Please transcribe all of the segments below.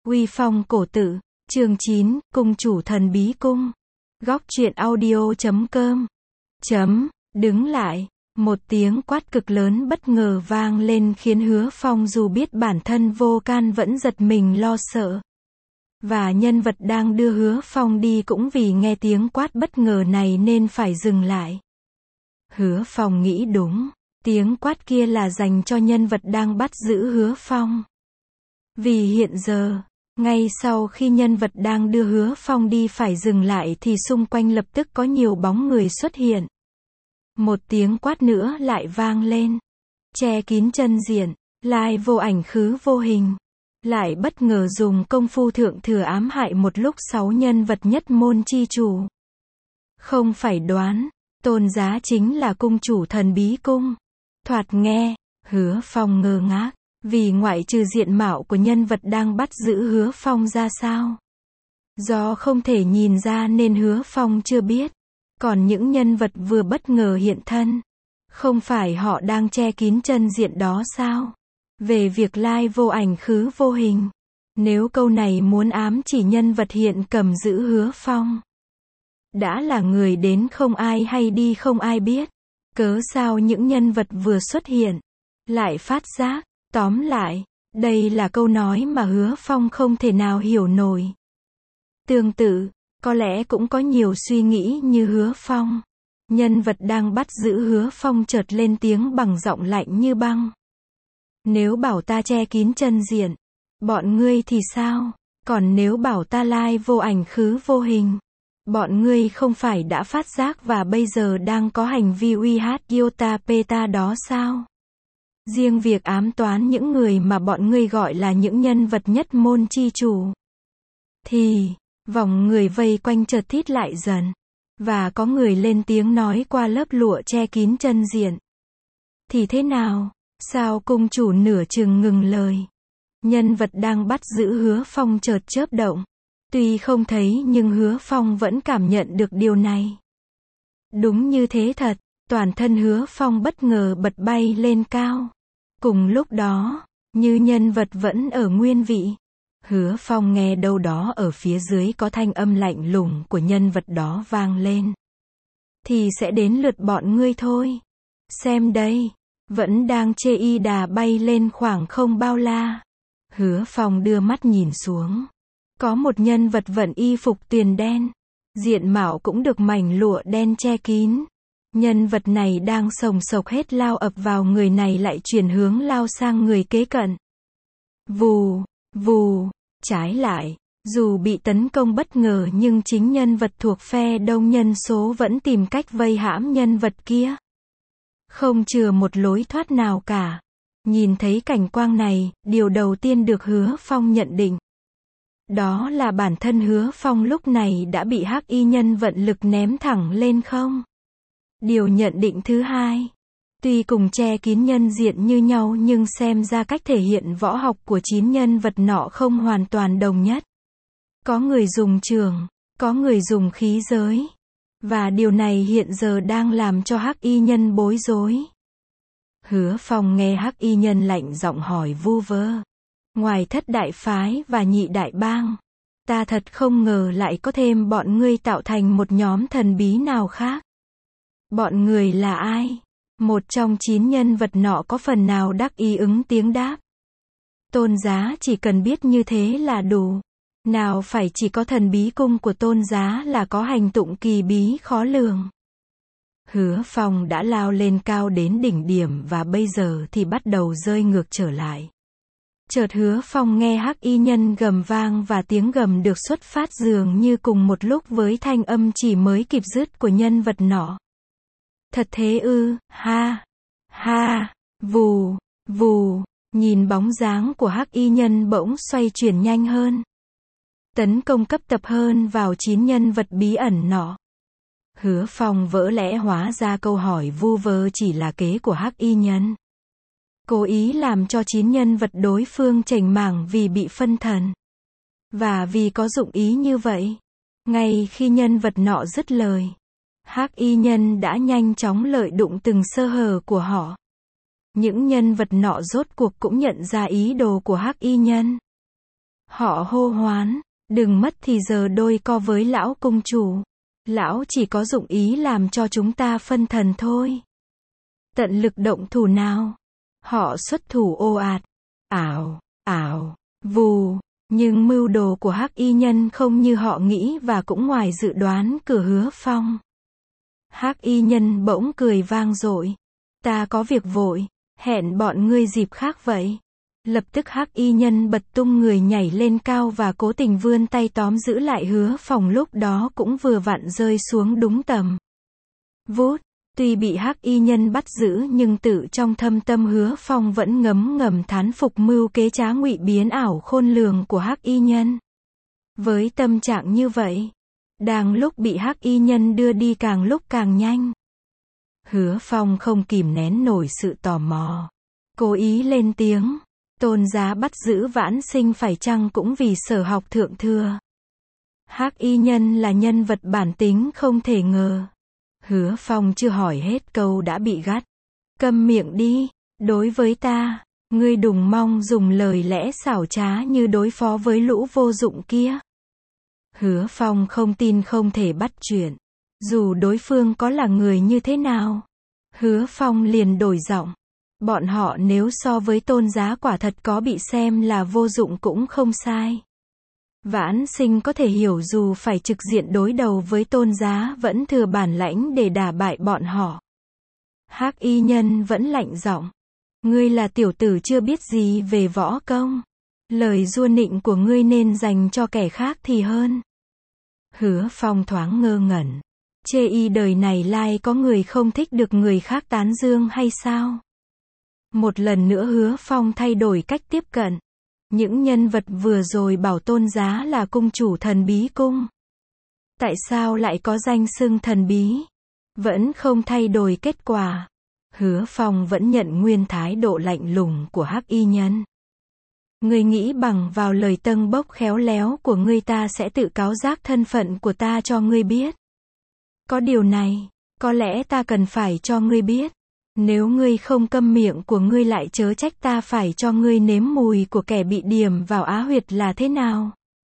Uy phong cổ tự, chương 9, cung chủ thần bí cung. Góc truyện audio.com. Đứng lại, một tiếng quát cực lớn bất ngờ vang lên khiến Hứa Phong dù biết bản thân vô can vẫn giật mình lo sợ. Và nhân vật đang đưa Hứa Phong đi cũng vì nghe tiếng quát bất ngờ này nên phải dừng lại. Hứa Phong nghĩ đúng, tiếng quát kia là dành cho nhân vật đang bắt giữ Hứa Phong. Vì hiện giờ, ngay sau khi nhân vật đang đưa Hứa Phong đi phải dừng lại thì xung quanh lập tức có nhiều bóng người xuất hiện. Một tiếng quát nữa lại vang lên. Che kín chân diện, lai vô ảnh khứ vô hình. Lại bất ngờ dùng công phu thượng thừa ám hại một lúc 6 nhân vật nhất môn chi chủ. Không phải đoán, Tôn Giá chính là cung chủ thần bí cung. Thoạt nghe, Hứa Phong ngơ ngác. Vì ngoại trừ diện mạo của nhân vật đang bắt giữ Hứa Phong ra sao. Do không thể nhìn ra nên Hứa Phong chưa biết. Còn những nhân vật vừa bất ngờ hiện thân, không phải họ đang che kín chân diện đó sao? Về việc lai vô ảnh khứ vô hình. Nếu câu này muốn ám chỉ nhân vật hiện cầm giữ Hứa Phong. Đã là người đến không ai hay đi không ai biết. Cớ sao những nhân vật vừa xuất hiện lại phát giác. Tóm lại, đây là câu nói mà Hứa Phong không thể nào hiểu nổi. Tương tự, có lẽ cũng có nhiều suy nghĩ như Hứa Phong. Nhân vật đang bắt giữ Hứa Phong chợt lên tiếng bằng giọng lạnh như băng. Nếu bảo ta che kín chân diện, bọn ngươi thì sao? Còn nếu bảo ta lai vô ảnh khứ vô hình, bọn ngươi không phải đã phát giác và bây giờ đang có hành vi uy hát Iota Peta đó sao? Riêng việc ám toán những người mà bọn ngươi gọi là những nhân vật nhất môn chi chủ. Thì, vòng người vây quanh chợt thít lại dần. Và có người lên tiếng nói qua lớp lụa che kín chân diện. Thì thế nào? Sao cung chủ nửa chừng ngừng lời? Nhân vật đang bắt giữ Hứa Phong chợt chớp động. Tuy không thấy nhưng Hứa Phong vẫn cảm nhận được điều này. Đúng như thế thật, toàn thân Hứa Phong bất ngờ bật bay lên cao. Cùng lúc đó, như nhân vật vẫn ở nguyên vị. Hứa Phong nghe đâu đó ở phía dưới có thanh âm lạnh lùng của nhân vật đó vang lên. Thì sẽ đến lượt bọn ngươi thôi. Xem đây, vẫn đang chê y đà bay lên khoảng không bao la. Hứa Phong đưa mắt nhìn xuống. Có một nhân vật vận y phục tuyền đen. Diện mạo cũng được mảnh lụa đen che kín. Nhân vật này đang sồng sộc hết lao ập vào người này lại chuyển hướng lao sang người kế cận. Vù, vù, trái lại, dù bị tấn công bất ngờ nhưng chính nhân vật thuộc phe đông nhân số vẫn tìm cách vây hãm nhân vật kia. Không chừa một lối thoát nào cả. Nhìn thấy cảnh quang này, điều đầu tiên được Hứa Phong nhận định. Đó là bản thân Hứa Phong lúc này đã bị hắc y nhân vận lực ném thẳng lên không. Điều nhận định thứ hai, tuy cùng che kín nhân diện như nhau nhưng xem ra cách thể hiện võ học của 9 nhân vật nọ không hoàn toàn đồng nhất. Có người dùng trường, có người dùng khí giới. Và điều này hiện giờ đang làm cho hắc y nhân bối rối. Hứa Phong nghe hắc y nhân lạnh giọng hỏi vu vơ. Ngoài Thất đại phái và Nhị đại bang, ta thật không ngờ lại có thêm bọn ngươi tạo thành một nhóm thần bí nào khác. Bọn người là ai? Một trong 9 nhân vật nọ có phần nào đắc ý ứng tiếng đáp. Tôn Giá chỉ cần biết như thế là đủ. Nào phải chỉ có thần bí cung của Tôn Giá là có hành tụng kỳ bí khó lường. Hứa Phong đã lao lên cao đến đỉnh điểm và bây giờ thì bắt đầu rơi ngược trở lại. Chợt Hứa Phong nghe hắc y nhân gầm vang và tiếng gầm được xuất phát dường như cùng một lúc với thanh âm chỉ mới kịp dứt của nhân vật nọ. Thật thế ư? Ha, ha, vù, vù, nhìn bóng dáng của hắc y nhân bỗng xoay chuyển nhanh hơn. Tấn công cấp tập hơn vào 9 nhân vật bí ẩn nọ. Hứa Phong vỡ lẽ hóa ra câu hỏi vu vơ chỉ là kế của hắc y nhân. Cố ý làm cho 9 nhân vật đối phương chểnh mảng vì bị phân thần. Và vì có dụng ý như vậy, ngay khi nhân vật nọ dứt lời, hắc y nhân đã nhanh chóng lợi dụng từng sơ hở của họ. Những nhân vật nọ rốt cuộc cũng nhận ra ý đồ của hắc y nhân. Họ hô hoán, đừng mất thì giờ đôi co với lão cung chủ. Lão chỉ có dụng ý làm cho chúng ta phân thần thôi. Tận lực động thủ nào. Họ xuất thủ ồ ạt. Ảo, ảo, vù. Nhưng mưu đồ của Hắc Y Nhân không như họ nghĩ và cũng ngoài dự đoán của Hứa Phong. Hắc Y Nhân bỗng cười vang dội. Ta có việc vội, hẹn bọn ngươi dịp khác vậy. Lập tức Hắc Y Nhân bật tung người nhảy lên cao và cố tình vươn tay tóm giữ lại Hứa Phong, lúc đó cũng vừa vặn rơi xuống đúng tầm. Vút, tuy bị Hắc Y Nhân bắt giữ nhưng tự trong thâm tâm Hứa Phong vẫn ngấm ngầm thán phục mưu kế trá ngụy biến ảo khôn lường của Hắc Y Nhân. Với tâm trạng như vậy, đang lúc bị Hắc Y Nhân đưa đi càng lúc càng nhanh, Hứa Phong không kìm nén nổi sự tò mò, cố ý lên tiếng. Tôn giá bắt giữ Vãn Sinh phải chăng cũng vì sở học thượng thừa? Hắc Y Nhân là nhân vật bản tính không thể ngờ. Hứa Phong chưa hỏi hết câu đã bị gắt. Câm miệng đi, đối với ta, ngươi đừng mong dùng lời lẽ xảo trá như đối phó với lũ vô dụng kia. Hứa Phong không tin không thể bắt chuyện, dù đối phương có là người như thế nào. Hứa Phong liền đổi giọng. Bọn họ nếu so với tôn giá quả thật có bị xem là vô dụng cũng không sai. Vãn Sinh có thể hiểu dù phải trực diện đối đầu với tôn giá vẫn thừa bản lãnh để đả bại bọn họ. Hắc Y Nhân vẫn lạnh giọng. Ngươi là tiểu tử chưa biết gì về võ công. Lời giua nịnh của ngươi nên dành cho kẻ khác thì hơn. Hứa Phong thoáng ngơ ngẩn. Chê y đời này lai có người không thích được người khác tán dương hay sao? Một lần nữa Hứa Phong thay đổi cách tiếp cận. Những nhân vật vừa rồi bảo tôn giá là cung chủ thần bí cung. Tại sao lại có danh xưng thần bí? Vẫn không thay đổi kết quả. Hứa Phong vẫn nhận nguyên thái độ lạnh lùng của Hắc Y Nhân. Ngươi nghĩ bằng vào lời tâng bốc khéo léo của ngươi ta sẽ tự cáo giác thân phận của ta cho ngươi biết? Có điều này, có lẽ ta cần phải cho ngươi biết. Nếu ngươi không câm miệng của ngươi lại chớ trách ta phải cho ngươi nếm mùi của kẻ bị điểm vào á huyệt là thế nào.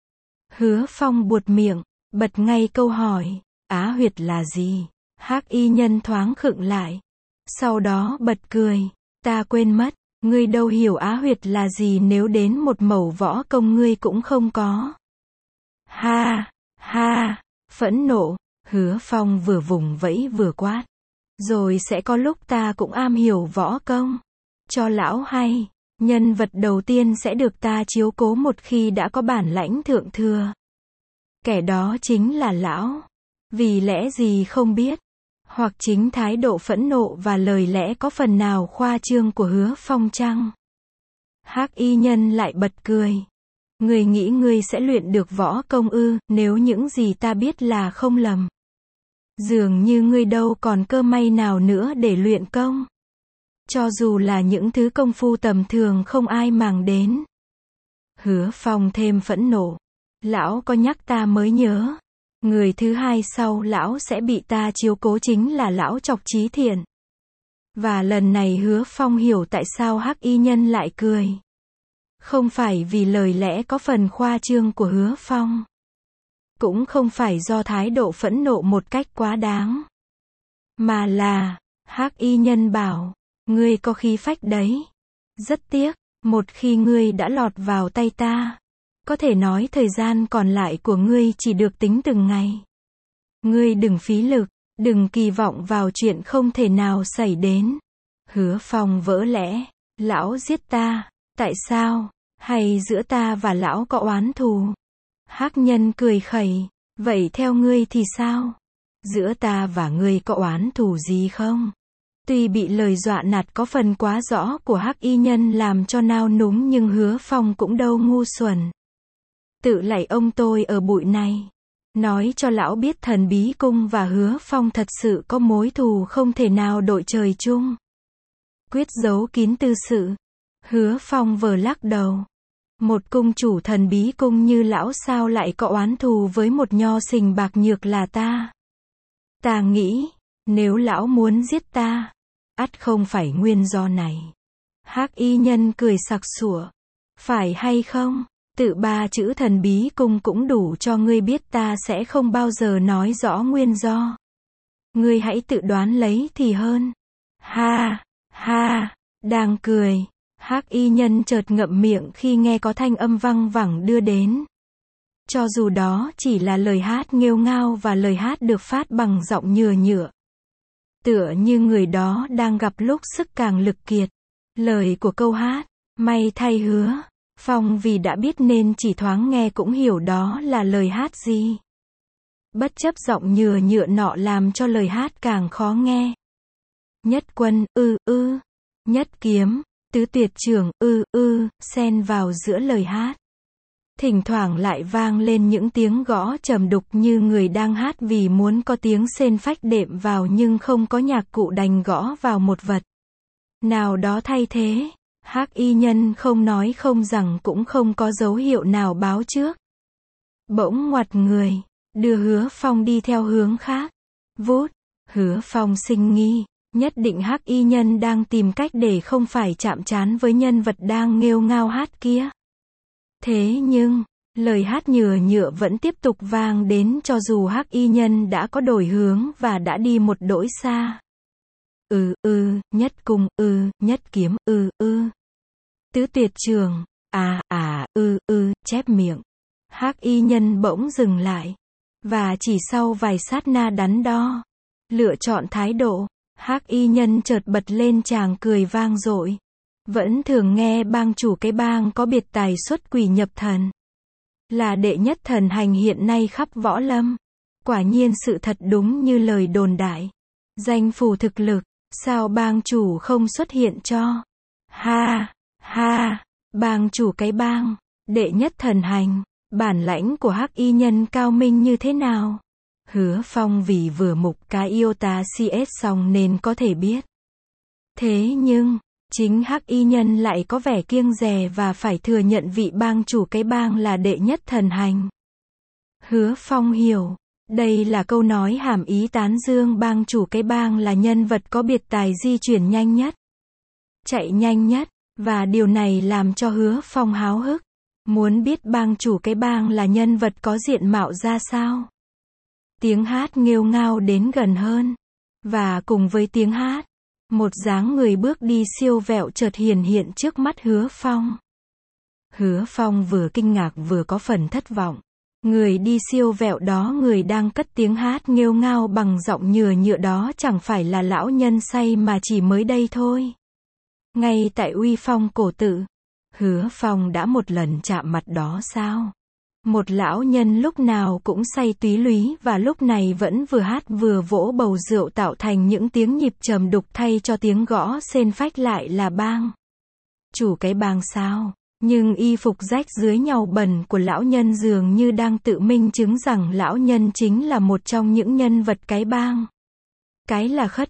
Hứa Phong buột miệng, bật ngay câu hỏi, á huyệt là gì? Hắc Y Nhân thoáng khựng lại. Sau đó bật cười, ta quên mất, ngươi đâu hiểu á huyệt là gì nếu đến một mẩu võ công ngươi cũng không có. Ha, ha, phẫn nộ, Hứa Phong vừa vùng vẫy vừa quát. Rồi sẽ có lúc ta cũng am hiểu võ công. Cho lão hay, nhân vật đầu tiên sẽ được ta chiếu cố một khi đã có bản lãnh thượng thừa. Kẻ đó chính là lão. Vì lẽ gì không biết. Hoặc chính thái độ phẫn nộ và lời lẽ có phần nào khoa trương của Hứa Phong chăng? Hắc Y Nhân lại bật cười. Ngươi nghĩ ngươi sẽ luyện được võ công ư, nếu những gì ta biết là không lầm. Dường như ngươi đâu còn cơ may nào nữa để luyện công. Cho dù là những thứ công phu tầm thường không ai màng đến. Hứa Phong thêm phẫn nộ. Lão có nhắc ta mới nhớ. Người thứ hai sau lão sẽ bị ta chiếu cố chính là lão Trọc Chí Thiện. Và lần này Hứa Phong hiểu tại sao Hắc Y Nhân lại cười. Không phải vì lời lẽ có phần khoa trương của Hứa Phong. Cũng không phải do thái độ phẫn nộ một cách quá đáng. Mà là, Hắc Y Nhân bảo, ngươi có khí phách đấy. Rất tiếc, một khi ngươi đã lọt vào tay ta, có thể nói thời gian còn lại của ngươi chỉ được tính từng ngày. Ngươi đừng phí lực, đừng kỳ vọng vào chuyện không thể nào xảy đến. Hứa Phong vỡ lẽ, lão giết ta, tại sao? Hay giữa ta và lão có oán thù? Hắc Nhân cười khẩy, vậy theo ngươi thì sao? Giữa ta và ngươi có oán thù gì không? Tuy bị lời dọa nạt có phần quá rõ của Hắc Y Nhân làm cho nao núng nhưng Hứa Phong cũng đâu ngu xuẩn. Tự lạy ông tôi ở bụi này. Nói cho lão biết Thần Bí Cung và Hứa Phong thật sự có mối thù không thể nào đội trời chung. Quyết giấu kín tư sự. Hứa Phong vờ lắc đầu. Một cung chủ Thần Bí Cung như lão sao lại có oán thù với một nho sình bạc nhược là ta. Ta nghĩ, nếu lão muốn giết ta, ắt không phải nguyên do này. Hắc Y Nhân cười sặc sủa. Phải hay không? Tự 3 chữ thần bí cung cũng đủ cho ngươi biết ta sẽ không bao giờ nói rõ nguyên do. Ngươi hãy tự đoán lấy thì hơn. Ha, ha, đang cười. Hắc y nhân chợt ngậm miệng khi nghe có thanh âm văng vẳng đưa đến. Cho dù đó chỉ là lời hát nghêu ngao và lời hát được phát bằng giọng nhừa nhựa. Tựa như người đó đang gặp lúc sức càng lực kiệt. Lời của câu hát, may thay Hứa Phong vì đã biết nên chỉ thoáng nghe cũng hiểu đó là lời hát gì. Bất chấp giọng nhừa nhựa nọ làm cho lời hát càng khó nghe. Nhất quân, nhất kiếm, tứ tuyệt trưởng, xen vào giữa lời hát. Thỉnh thoảng lại vang lên những tiếng gõ trầm đục như người đang hát vì muốn có tiếng sên phách đệm vào nhưng không có nhạc cụ đành gõ vào một vật nào đó thay thế. Hắc y nhân không nói không rằng cũng không có dấu hiệu nào báo trước. Bỗng ngoặt người, đưa Hứa Phong đi theo hướng khác. Vút, Hứa Phong sinh nghi, nhất định hắc y nhân đang tìm cách để không phải chạm trán với nhân vật đang nghêu ngao hát kia. Thế nhưng, lời hát nhừa nhựa vẫn tiếp tục vang đến cho dù hắc y nhân đã có đổi hướng và đã đi một đỗi xa. Nhất cung, nhất kiếm, tứ tuyệt trường, chép miệng. Hắc y nhân bỗng dừng lại. Và chỉ sau vài sát na đắn đo, lựa chọn thái độ, hắc y nhân chợt bật lên tràng cười vang dội. Vẫn thường nghe bang chủ cái bang có biệt tài xuất quỷ nhập thần. Là đệ nhất thần hành hiện nay khắp võ lâm. Quả nhiên sự thật đúng như lời đồn đại. Danh phù thực lực, sao bang chủ không xuất hiện cho? Ha, ha, bang chủ cái bang, đệ nhất thần hành, bản lãnh của hắc y nhân cao minh như thế nào? Hứa Phong vì vừa mục cái Iota CS xong nên có thể biết. Thế nhưng, chính hắc y nhân lại có vẻ kiêng dè và phải thừa nhận vị bang chủ cái bang là đệ nhất thần hành. Hứa Phong hiểu, đây là câu nói hàm ý tán dương bang chủ cái bang là nhân vật có biệt tài di chuyển nhanh nhất, chạy nhanh nhất, và điều này làm cho Hứa Phong háo hức, muốn biết bang chủ cái bang là nhân vật có diện mạo ra sao. Tiếng hát nghêu ngao đến gần hơn, và cùng với tiếng hát, một dáng người bước đi siêu vẹo chợt hiện trước mắt Hứa Phong. Hứa Phong vừa kinh ngạc vừa có phần thất vọng. Người đi siêu vẹo đó, người đang cất tiếng hát nghêu ngao bằng giọng nhừa nhựa đó chẳng phải là lão nhân say mà chỉ mới đây thôi. Ngay tại Uy Phong cổ tự, Hứa Phong đã một lần chạm mặt đó sao? Một lão nhân lúc nào cũng say túy lúy và lúc này vẫn vừa hát vừa vỗ bầu rượu tạo thành những tiếng nhịp trầm đục thay cho tiếng gõ sên phách lại là bang chủ cái bang sao? Nhưng y phục rách dưới nhàu bẩn của lão nhân dường như đang tự minh chứng rằng lão nhân chính là một trong những nhân vật cái bang. Cái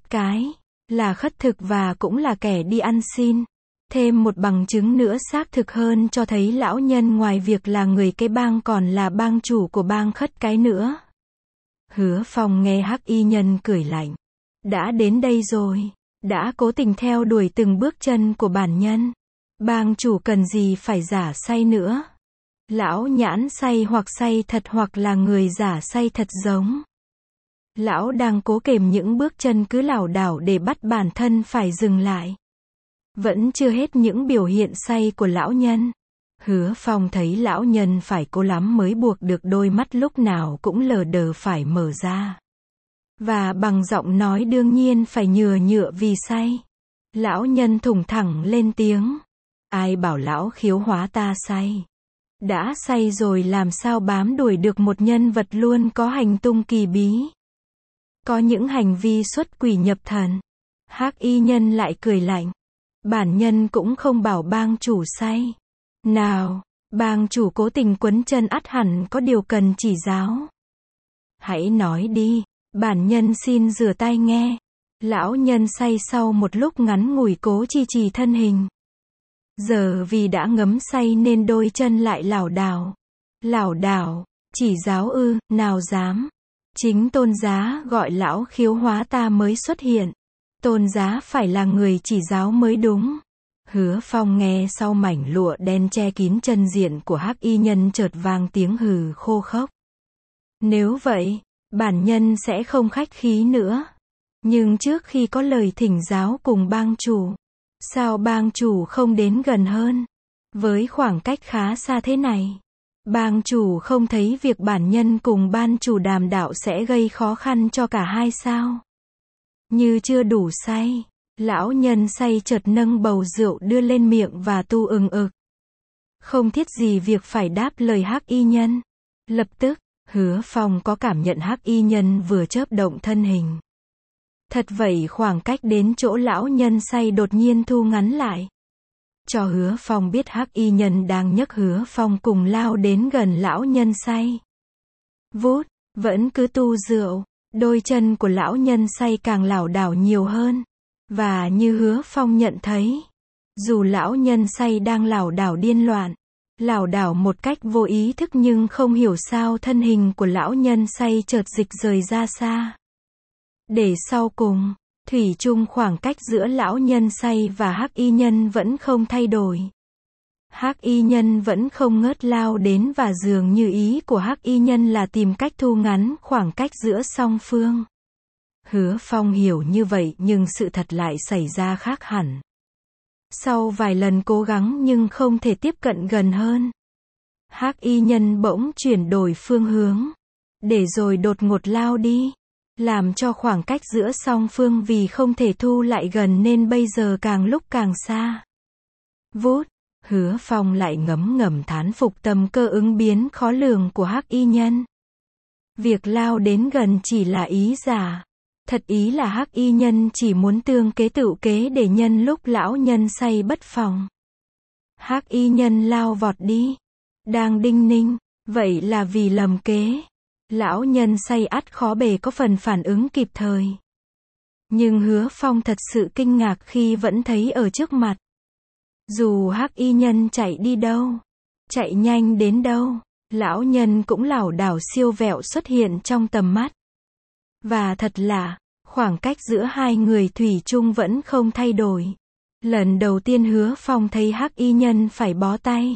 là khất thực và cũng là kẻ đi ăn xin. Thêm một bằng chứng nữa xác thực hơn cho thấy lão nhân ngoài việc là người cái bang còn là bang chủ của bang khất cái nữa. Hứa Phong nghe hắc y nhân cười lạnh. Đã đến đây rồi, đã cố tình theo đuổi từng bước chân của bản nhân. Bang chủ cần gì phải giả say nữa. Lão nhãn say hoặc say thật hoặc là người giả say thật giống. Lão đang cố kềm những bước chân cứ lảo đảo để bắt bản thân phải dừng lại. Vẫn chưa hết những biểu hiện say của lão nhân. Hứa Phong thấy lão nhân phải cố lắm mới buộc được đôi mắt lúc nào cũng lờ đờ phải mở ra. Và bằng giọng nói đương nhiên phải nhừa nhựa vì say. Lão nhân thủng thẳng lên tiếng. Ai bảo lão khiếu hóa ta say? Đã say rồi làm sao bám đuổi được một nhân vật luôn có hành tung kỳ bí. Có những hành vi xuất quỷ nhập thần. Hắc y nhân lại cười lạnh. Bản nhân cũng không bảo bang chủ say. Nào, bang chủ cố tình quấn chân ắt hẳn có điều cần chỉ giáo. Hãy nói đi, bản nhân xin rửa tai nghe. Lão nhân say sau một lúc ngắn ngủi cố trì thân hình. Giờ vì đã ngấm say nên đôi chân lại lảo đảo, chỉ giáo ư, nào dám. Chính tôn giá gọi lão khiếu hóa ta mới xuất hiện. Tôn giá phải là người chỉ giáo mới đúng. Hứa Phong nghe sau mảnh lụa đen che kín chân diện của hắc y nhân chợt vang tiếng hừ khô khốc. Nếu vậy, bản nhân sẽ không khách khí nữa. Nhưng trước khi có lời thỉnh giáo cùng bang chủ, sao bang chủ không đến gần hơn? Với khoảng cách khá xa thế này, bang chủ không thấy việc bản nhân cùng ban chủ đàm đạo sẽ gây khó khăn cho cả hai sao? Như chưa đủ say, lão nhân say chợt nâng bầu rượu đưa lên miệng và tu ừng ực. Không thiết gì việc phải đáp lời hắc y nhân. Lập tức, Hứa Phong có cảm nhận hắc y nhân vừa chớp động thân hình. Thật vậy khoảng cách đến chỗ lão nhân say đột nhiên thu ngắn lại. Cho Hứa Phong biết hắc y nhân đang nhấc Hứa Phong cùng lao đến gần lão nhân say. Vút, vẫn cứ tu rượu, đôi chân của lão nhân say càng lảo đảo nhiều hơn. Và như Hứa Phong nhận thấy, dù lão nhân say đang lảo đảo điên loạn, lảo đảo một cách vô ý thức nhưng không hiểu sao thân hình của lão nhân say chợt dịch rời ra xa. Để sau cùng, thủy chung khoảng cách giữa lão nhân say và hắc y nhân vẫn không thay đổi. Hắc y nhân vẫn không ngớt lao đến và dường như ý của hắc y nhân là tìm cách thu ngắn khoảng cách giữa song phương. Hứa Phong hiểu như vậy nhưng sự thật lại xảy ra khác hẳn. Sau vài lần cố gắng nhưng không thể tiếp cận gần hơn, hắc y nhân bỗng chuyển đổi phương hướng, để rồi đột ngột lao đi, làm cho khoảng cách giữa song phương vì không thể thu lại gần nên bây giờ càng lúc càng xa. Vút, Hứa Phong lại ngấm ngầm thán phục tâm cơ ứng biến khó lường của hắc y nhân. Việc lao đến gần chỉ là ý giả. Thật ý là hắc y nhân chỉ muốn tương kế tựu kế để nhân lúc lão nhân say bất phòng. Hắc y nhân lao vọt đi. Đang đinh ninh, vậy là vì lầm kế. Lão nhân say ắt khó bề có phần phản ứng kịp thời. Nhưng Hứa Phong thật sự kinh ngạc khi vẫn thấy ở trước mặt. Dù hắc y nhân chạy đi đâu, chạy nhanh đến đâu, lão nhân cũng lảo đảo siêu vẹo xuất hiện trong tầm mắt. Và thật lạ, khoảng cách giữa hai người thủy chung vẫn không thay đổi. Lần đầu tiên Hứa Phong thấy hắc y nhân phải bó tay.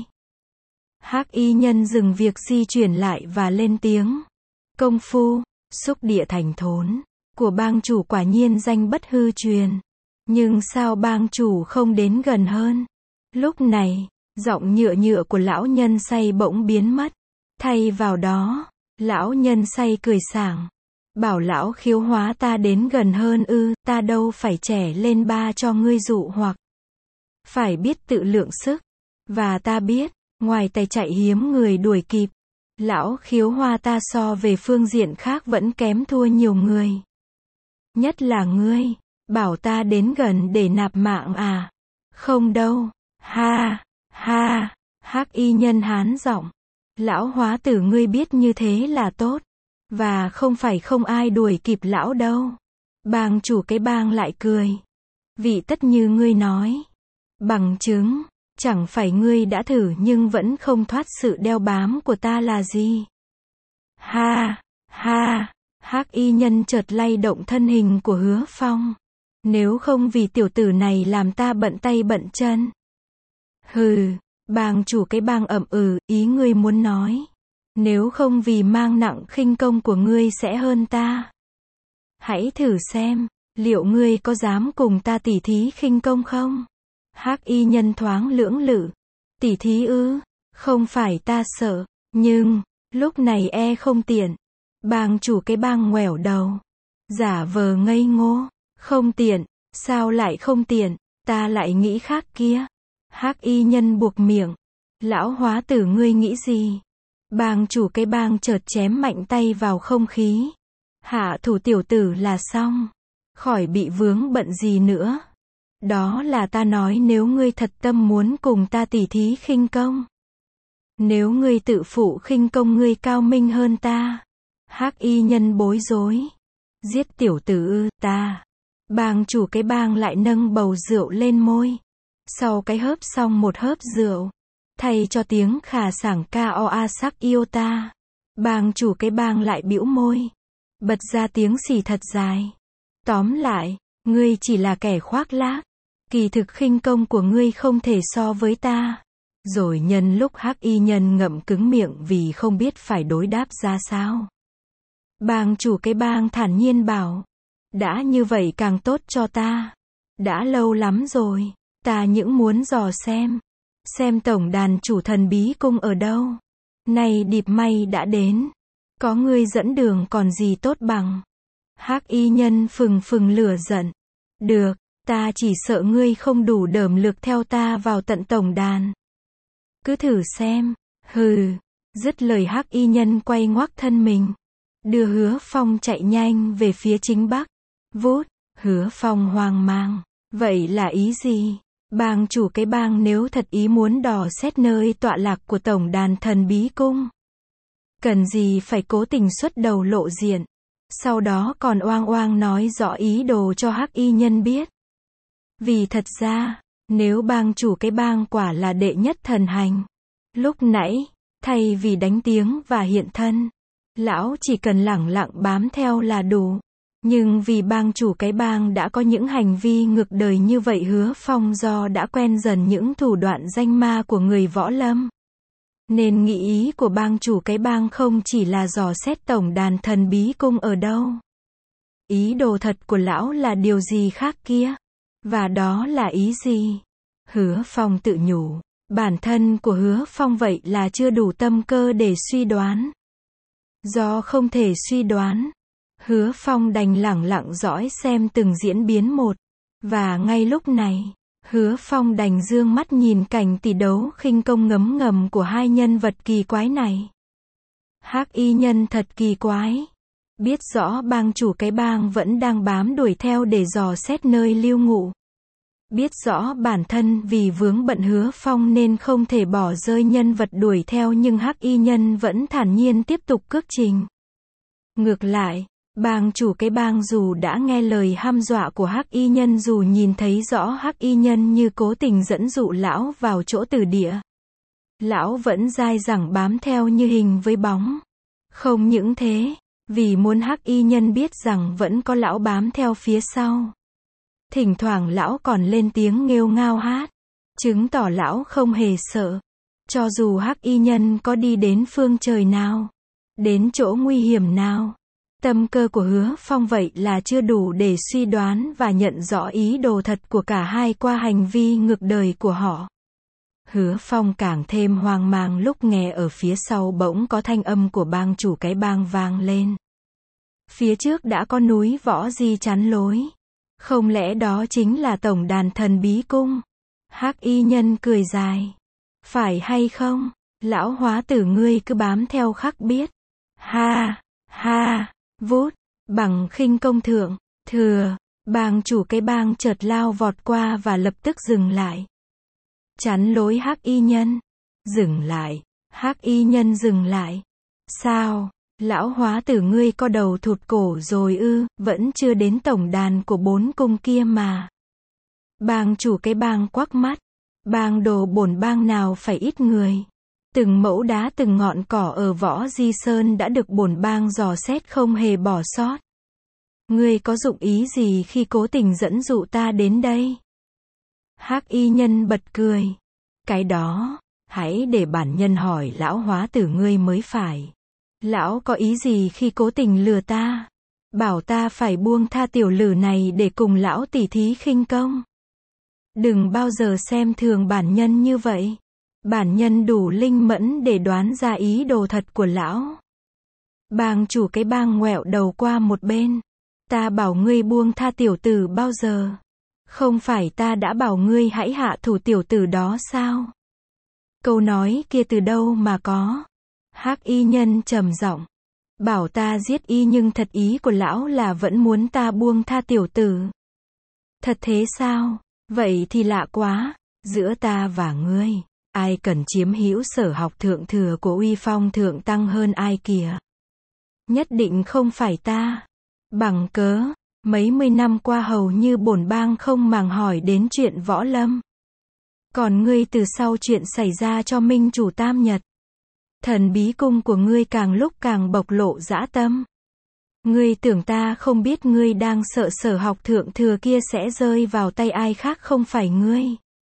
Hắc y nhân dừng việc di chuyển lại và lên tiếng. Công phu, xúc địa thành thốn, của bang chủ quả nhiên danh bất hư truyền. Nhưng sao bang chủ không đến gần hơn? Lúc này, giọng nhựa nhựa của lão nhân say bỗng biến mất. Thay vào đó, lão nhân say cười sảng. Bảo lão Khiếu hóa ta đến gần hơn ư, ta đâu phải trẻ lên ba cho ngươi dụ hoặc. Phải biết tự lượng sức. Và ta biết, ngoài tài chạy hiếm người đuổi kịp, lão Khiếu hóa ta so về phương diện khác vẫn kém thua nhiều người. Nhất là ngươi, bảo ta đến gần để nạp mạng à? Không đâu. Ha, ha, hắc y nhân hán giọng. Lão hóa tử ngươi biết như thế là tốt. Và không phải không ai đuổi kịp lão đâu. Bang chủ cái bang lại cười. Vị tất như ngươi nói. Bằng chứng, chẳng phải ngươi đã thử nhưng vẫn không thoát sự đeo bám của ta là gì? Ha, ha, hắc y nhân chợt lay động thân hình của Hứa Phong. Nếu không vì tiểu tử này làm ta bận tay bận chân. Hừ, bang chủ cái bang ậm ý ngươi muốn nói. Nếu không vì mang nặng khinh công của ngươi sẽ hơn ta. Hãy thử xem, liệu ngươi có dám cùng ta tỉ thí khinh công không? Hắc y nhân thoáng lưỡng lự. Tỉ thí ư? Không phải ta sợ, nhưng, lúc này không tiện. Bang chủ cái bang ngoẻo đầu. Giả vờ ngây ngô. Không tiện, sao lại không tiện, ta lại nghĩ khác kia. Hắc y nhân buộc miệng. Lão hóa tử ngươi nghĩ gì? Bang chủ cái bang chợt chém mạnh tay vào không khí. Hạ thủ tiểu tử là xong. Khỏi bị vướng bận gì nữa. Đó là ta nói nếu ngươi thật tâm muốn cùng ta tỉ thí khinh công. Nếu ngươi tự phụ khinh công ngươi cao minh hơn ta. Hắc y nhân bối rối. Giết tiểu tử ư, ta. Bang chủ cái bang lại nâng bầu rượu lên môi. Sau cái hớp xong một hớp rượu. Thay cho tiếng khà sảng ca oa sắc yêu ta. Bang chủ cái bang lại bĩu môi. Bật ra tiếng xì thật dài. Tóm lại, ngươi chỉ là kẻ khoác lác. Kỳ thực khinh công của ngươi không thể so với ta. Rồi nhân lúc Hắc y nhân ngậm cứng miệng vì không biết phải đối đáp ra sao. Bang chủ cái bang thản nhiên bảo. Đã như vậy càng tốt cho ta. Đã lâu lắm rồi, ta những muốn dò xem tổng đàn chủ thần bí cung ở đâu. Nay điệp may đã đến. Có ngươi dẫn đường còn gì tốt bằng. Hắc y nhân phừng phừng lửa giận. Được, ta chỉ sợ ngươi không đủ đởm lực theo ta vào tận tổng đàn. Cứ thử xem. Hừ. Dứt lời Hắc y nhân quay ngoắc thân mình. Đưa Hứa Phong chạy nhanh về phía chính bắc. Vút. Hứa Phong hoang mang. Vậy là ý gì? Bang chủ cái bang nếu thật ý muốn dò xét nơi tọa lạc của tổng đàn thần bí cung. Cần gì phải cố tình xuất đầu lộ diện. Sau đó còn oang oang nói rõ ý đồ cho Hắc y nhân biết. Vì thật ra, nếu bang chủ cái bang quả là đệ nhất thần hành. Lúc nãy, thay vì đánh tiếng và hiện thân, lão chỉ cần lẳng lặng bám theo là đủ. Nhưng vì bang chủ cái bang đã có những hành vi ngược đời như vậy, Hứa Phong do đã quen dần những thủ đoạn danh ma của người võ lâm. Nên nghĩ ý của bang chủ cái bang không chỉ là dò xét tổng đàn thần bí cung ở đâu. Ý đồ thật của lão là điều gì khác kia. Và đó là ý gì? Hứa Phong tự nhủ. Bản thân của Hứa Phong vậy là chưa đủ tâm cơ để suy đoán. Do không thể suy đoán, Hứa Phong đành lẳng lặng dõi xem từng diễn biến một. Và ngay lúc này, Hứa Phong đành dương mắt nhìn cảnh tỷ đấu khinh công ngấm ngầm của hai nhân vật kỳ quái này. Hắc y nhân thật kỳ quái. Biết rõ bang chủ cái bang vẫn đang bám đuổi theo để dò xét nơi lưu ngụ. Biết rõ bản thân vì vướng bận Hứa Phong nên không thể bỏ rơi nhân vật đuổi theo, nhưng Hắc y nhân vẫn thản nhiên tiếp tục cước trình. Ngược lại, bang chủ cái bang dù đã nghe lời hăm dọa của Hắc y nhân, dù nhìn thấy rõ Hắc y nhân như cố tình dẫn dụ lão vào chỗ tử địa, lão vẫn dai dẳng bám theo như hình với bóng. Không những thế, vì muốn Hắc y nhân biết rằng vẫn có lão bám theo phía sau, thỉnh thoảng lão còn lên tiếng nghêu ngao hát, chứng tỏ lão không hề sợ. Cho dù Hắc y nhân có đi đến phương trời nào, đến chỗ nguy hiểm nào, tâm cơ của Hứa Phong vậy là chưa đủ để suy đoán và nhận rõ ý đồ thật của cả hai qua hành vi ngược đời của họ. Hứa Phong càng thêm hoang mang lúc nghe ở phía sau bỗng có thanh âm của bang chủ cái bang vang lên. Phía trước đã có núi võ di chắn lối. Không lẽ đó chính là tổng đàn thần bí cung? Hắc y nhân cười dài. Phải hay không? Lão hóa tử ngươi cứ bám theo khắc biết. Ha, ha, vút, bằng khinh công thượng, thừa, bang chủ cái bang chợt lao vọt qua và lập tức dừng lại. Chắn lối Hắc y nhân. Dừng lại. Hắc y nhân dừng lại. Sao? Lão hóa tử ngươi có đầu thụt cổ rồi ư? Vẫn chưa đến tổng đàn của 4 cung kia mà. Bang chủ cái bang quắc mắt. Bang đồ bổn bang nào phải ít người. Từng mẫu đá từng ngọn cỏ ở Võ Di Sơn đã được bổn bang dò xét không hề bỏ sót. Ngươi có dụng ý gì khi cố tình dẫn dụ ta đến đây? Hắc y nhân bật cười. Cái đó, hãy để bản nhân hỏi lão hóa tử ngươi mới phải. Lão có ý gì khi cố tình lừa ta? Bảo ta phải buông tha tiểu lử này để cùng lão tỉ thí khinh công. Đừng bao giờ xem thường bản nhân như vậy. Bản nhân đủ linh mẫn để đoán ra ý đồ thật của lão. Bang chủ cái bang ngoẹo đầu qua một bên. Ta bảo ngươi buông tha tiểu tử bao giờ? Không phải ta đã bảo ngươi hãy hạ thủ tiểu tử đó sao? Câu nói kia từ đâu mà có? Hắc y nhân trầm giọng. Bảo ta giết y, nhưng thật ý của lão là vẫn muốn ta buông tha tiểu tử. Thật thế sao? Vậy thì lạ quá. Giữa ta và ngươi, ai cần chiếm hữu sở học thượng thừa của uy phong thượng tăng hơn ai kìa? Nhất định không phải ta. Bằng cớ, mấy mươi năm qua hầu như bổn bang không màng hỏi đến chuyện võ lâm. Còn ngươi từ sau chuyện xảy ra cho minh chủ Tam Nhật, thần bí cung của ngươi càng lúc càng bộc lộ dã tâm. Ngươi tưởng ta không biết ngươi đang sợ Sở Học thượng thừa kia sẽ rơi vào tay ai khác không phải ngươi.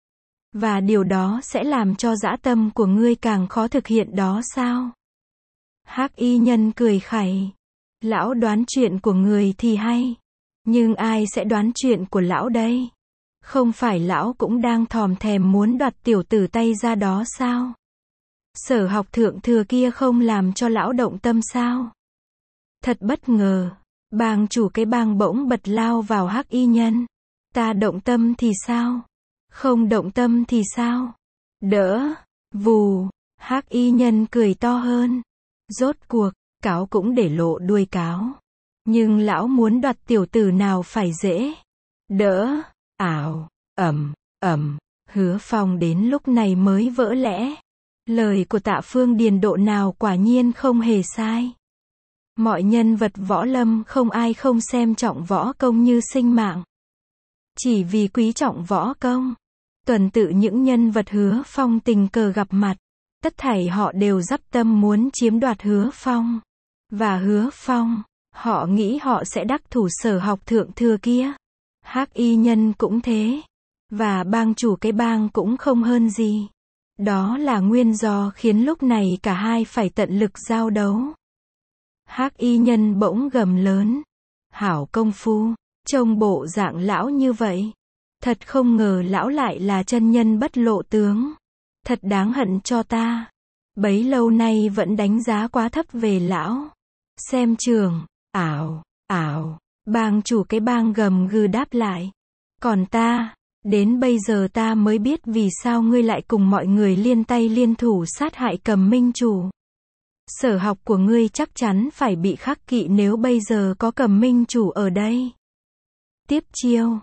Và điều đó sẽ làm cho dã tâm của ngươi càng khó thực hiện đó sao? Hắc y nhân cười khẩy. Lão đoán chuyện của người thì hay. Nhưng ai sẽ đoán chuyện của lão đây? Không phải lão cũng đang thòm thèm muốn đoạt tiểu tử tay ra đó sao? Sở Học thượng thừa kia không làm cho lão động tâm sao? Thật bất ngờ. Bang chủ cái bang bỗng bật lao vào hắc y nhân. Ta động tâm thì sao? Không động tâm thì sao? Đỡ. Vù. Hắc y nhân cười to hơn. Rốt cuộc, cáo cũng để lộ đuôi cáo. Nhưng lão muốn đoạt tiểu tử nào phải dễ. Đỡ. Ảo. Ẩm. Hứa Phong đến lúc này mới vỡ lẽ. Lời của Tạ Phương Điền độ nào quả nhiên không hề sai. Mọi nhân vật võ lâm không ai không xem trọng võ công như sinh mạng. Chỉ vì quý trọng võ công. Tuần tự những nhân vật Hứa Phong tình cờ gặp mặt. Tất thảy họ đều dắp tâm muốn chiếm đoạt Hứa Phong. Và Hứa Phong, họ nghĩ họ sẽ đắc thủ Sở Học thượng thừa kia. Hắc y nhân cũng thế. Và bang chủ cái bang cũng không hơn gì. Đó là nguyên do khiến lúc này cả hai phải tận lực giao đấu. Hắc y nhân bỗng gầm lớn. Hảo công phu, trông bộ dạng lão như vậy. Thật không ngờ lão lại là chân nhân bất lộ tướng. Thật đáng hận cho ta. Bấy lâu nay vẫn đánh giá quá thấp về lão. Xem trường. Ảo. Bang chủ cái bang gầm gừ đáp lại. Còn ta, đến bây giờ ta mới biết vì sao ngươi lại cùng mọi người liên tay liên thủ sát hại Cầm Minh chủ. Sở Học của ngươi chắc chắn phải bị khắc kỵ nếu bây giờ có Cầm Minh chủ ở đây. Tiếp chiêu.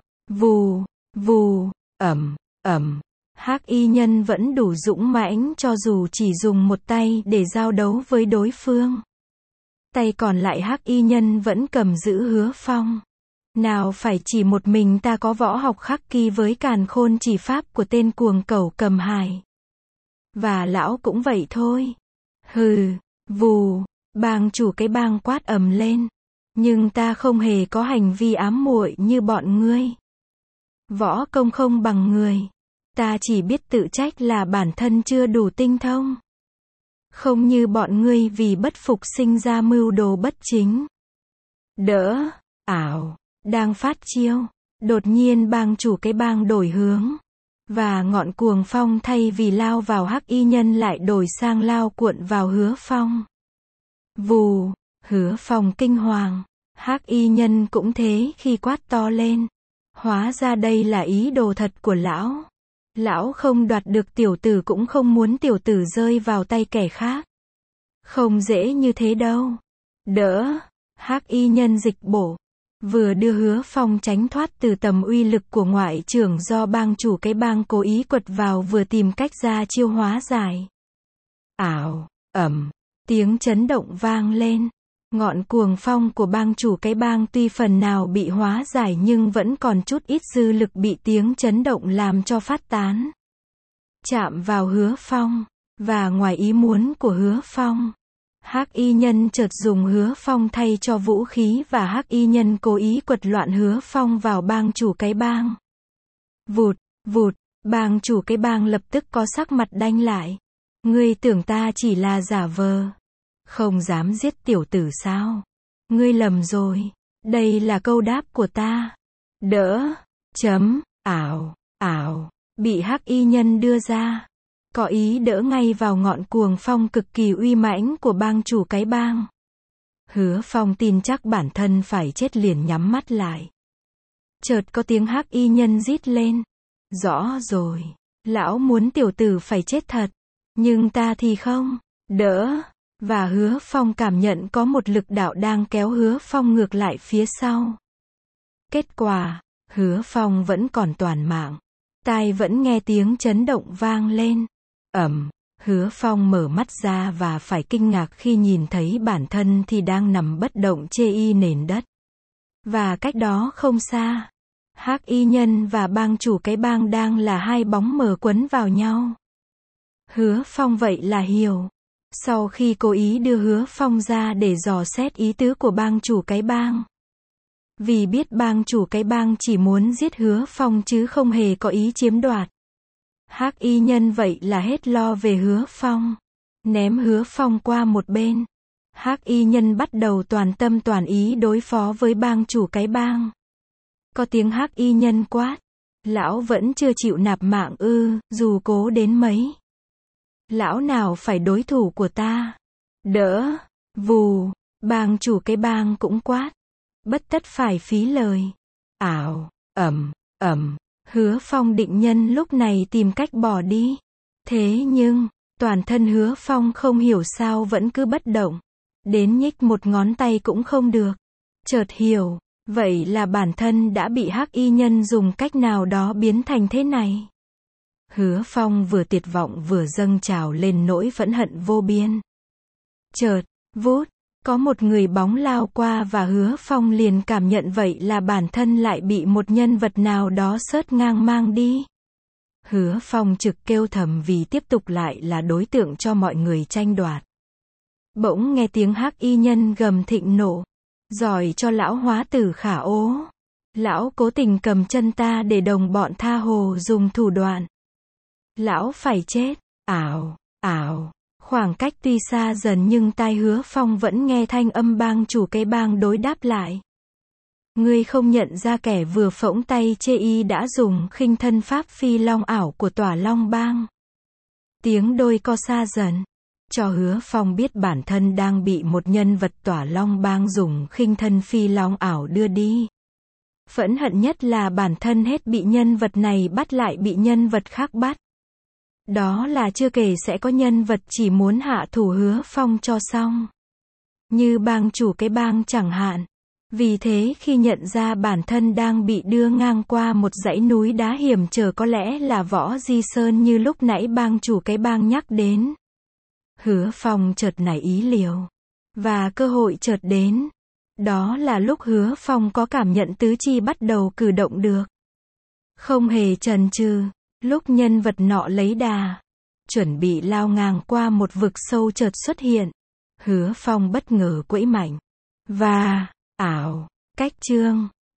Vù. Ẩm. Hắc y nhân vẫn đủ dũng mãnh cho dù chỉ dùng một tay để giao đấu với đối phương. Tay còn lại hắc y nhân vẫn cầm giữ Hứa Phong. Nào phải chỉ một mình ta có võ học khắc kỷ với càn khôn chỉ pháp của tên cuồng cẩu Cầm Hải. Và lão cũng vậy thôi. Hừ. Vù. Bang chủ cái bang quát ầm lên. Nhưng ta không hề có hành vi ám muội như bọn ngươi. Võ công không bằng người. Ta chỉ biết tự trách là bản thân chưa đủ tinh thông. Không như bọn ngươi vì bất phục sinh ra mưu đồ bất chính. Đỡ. Ảo. Đang phát chiêu. Đột nhiên bang chủ cái bang đổi hướng. Và ngọn cuồng phong thay vì lao vào hắc y nhân lại đổi sang lao cuộn vào Hứa Phong. Vù. Hứa Phong kinh hoàng. Hắc y nhân cũng thế khi quát to lên. Hóa ra đây là ý đồ thật của lão. Lão không đoạt được tiểu tử cũng không muốn tiểu tử rơi vào tay kẻ khác. Không dễ như thế đâu. Đỡ. Hắc y nhân dịch bổ. Vừa đưa Hứa Phong tránh thoát từ tầm uy lực của ngoại trưởng do bang chủ cái bang cố ý quật vào vừa tìm cách ra chiêu hóa giải. Ảo. Tiếng chấn động vang lên. Ngọn cuồng phong của bang chủ cái bang tuy phần nào bị hóa giải nhưng vẫn còn chút ít dư lực bị tiếng chấn động làm cho phát tán. Chạm vào Hứa Phong. Và ngoài ý muốn của Hứa Phong. Hắc y nhân chợt dùng Hứa Phong thay cho vũ khí và hắc y nhân cố ý quật loạn Hứa Phong vào bang chủ cái bang. Vụt. Bang chủ cái bang lập tức có sắc mặt đanh lại. Ngươi tưởng ta chỉ là giả vờ. Không dám giết tiểu tử sao? Ngươi lầm rồi. Đây là câu đáp của ta. Đỡ. Ảo. Bị hắc y nhân đưa ra. Có ý đỡ ngay vào ngọn cuồng phong cực kỳ uy mãnh của bang chủ cái bang. Hứa Phong tin chắc bản thân phải chết liền nhắm mắt lại. Chợt có tiếng hắc y nhân rít lên. Rõ rồi. Lão muốn tiểu tử phải chết thật. Nhưng ta thì không. Đỡ. Và Hứa Phong cảm nhận có một lực đạo đang kéo Hứa Phong ngược lại phía sau. Kết quả, Hứa Phong vẫn còn toàn mạng. Tai vẫn nghe tiếng chấn động vang lên. Hứa Phong mở mắt ra và phải kinh ngạc khi nhìn thấy bản thân thì đang nằm bất động chê y nền đất. Và cách đó không xa, hắc y nhân và bang chủ cái bang đang là hai bóng mờ quấn vào nhau. Hứa Phong vậy là hiểu. Sau khi cố ý đưa Hứa Phong ra để dò xét ý tứ của bang chủ cái bang. Vì biết bang chủ cái bang chỉ muốn giết Hứa Phong chứ không hề có ý chiếm đoạt. Hắc y nhân vậy là hết lo về Hứa Phong. Ném Hứa Phong qua một bên. Hắc y nhân bắt đầu toàn tâm toàn ý đối phó với bang chủ cái bang. Có tiếng hắc y nhân quát. Lão vẫn chưa chịu nạp mạng ư, dù cố đến mấy. Lão nào phải đối thủ của ta. Đỡ. Vù. Bang chủ cái bang cũng quát. Bất tất phải phí lời. Ảo. Ầm. Hứa Phong định nhân lúc này tìm cách bỏ đi. Thế nhưng, toàn thân Hứa Phong không hiểu sao vẫn cứ bất động. Đến nhích một ngón tay cũng không được. Chợt hiểu, vậy là bản thân đã bị hắc y nhân dùng cách nào đó biến thành thế này. Hứa Phong vừa tuyệt vọng vừa dâng trào lên nỗi phẫn hận vô biên. Chợt, vút, có một người bóng lao qua và Hứa Phong liền cảm nhận vậy là bản thân lại bị một nhân vật nào đó xớt ngang mang đi. Hứa Phong trực kêu thầm vì tiếp tục lại là đối tượng cho mọi người tranh đoạt. Bỗng nghe tiếng hắc y nhân gầm thịnh nộ. Giỏi cho lão hóa tử Khả ố. Lão cố tình cầm chân ta để đồng bọn tha hồ dùng thủ đoạn. Lão phải chết. Ảo. Khoảng cách tuy xa dần nhưng tai Hứa Phong vẫn nghe thanh âm bang chủ cái bang đối đáp lại. Ngươi không nhận ra kẻ vừa phỗng tay chê y đã dùng khinh thân pháp phi long ảo của Tỏa Long bang. Tiếng đôi co xa dần. Cho Hứa Phong biết bản thân đang bị một nhân vật Tỏa Long bang dùng khinh thân phi long ảo đưa đi. Phẫn hận nhất là bản thân hết bị nhân vật này bắt lại bị nhân vật khác bắt. Đó là chưa kể sẽ có nhân vật chỉ muốn hạ thủ Hứa Phong cho xong. Như bang chủ cái bang chẳng hạn. Vì thế khi nhận ra bản thân đang bị đưa ngang qua một dãy núi đá hiểm trở có lẽ là Võ Di Sơn như lúc nãy bang chủ cái bang nhắc đến. Hứa Phong chợt nảy ý liều. Và cơ hội chợt đến. Đó là lúc Hứa Phong có cảm nhận tứ chi bắt đầu cử động được. Không hề chần chừ, lúc nhân vật nọ lấy đà, chuẩn bị lao ngang qua một vực sâu chợt xuất hiện. Hứa Phong bất ngờ quẫy mạnh. Và, ảo, cách chương.